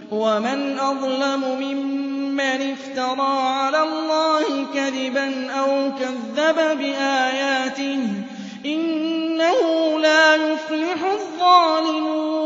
وَمَنْ أَظْلَمُ مِمَّنِ افْتَرَىٰ عَلَى اللَّهِ كَذِبًا أَوْ كَذَّبَ بِآيَاتِهِ ۚ إِنَّهُ لَا يُفْلِحُ الظَّالِمُونَ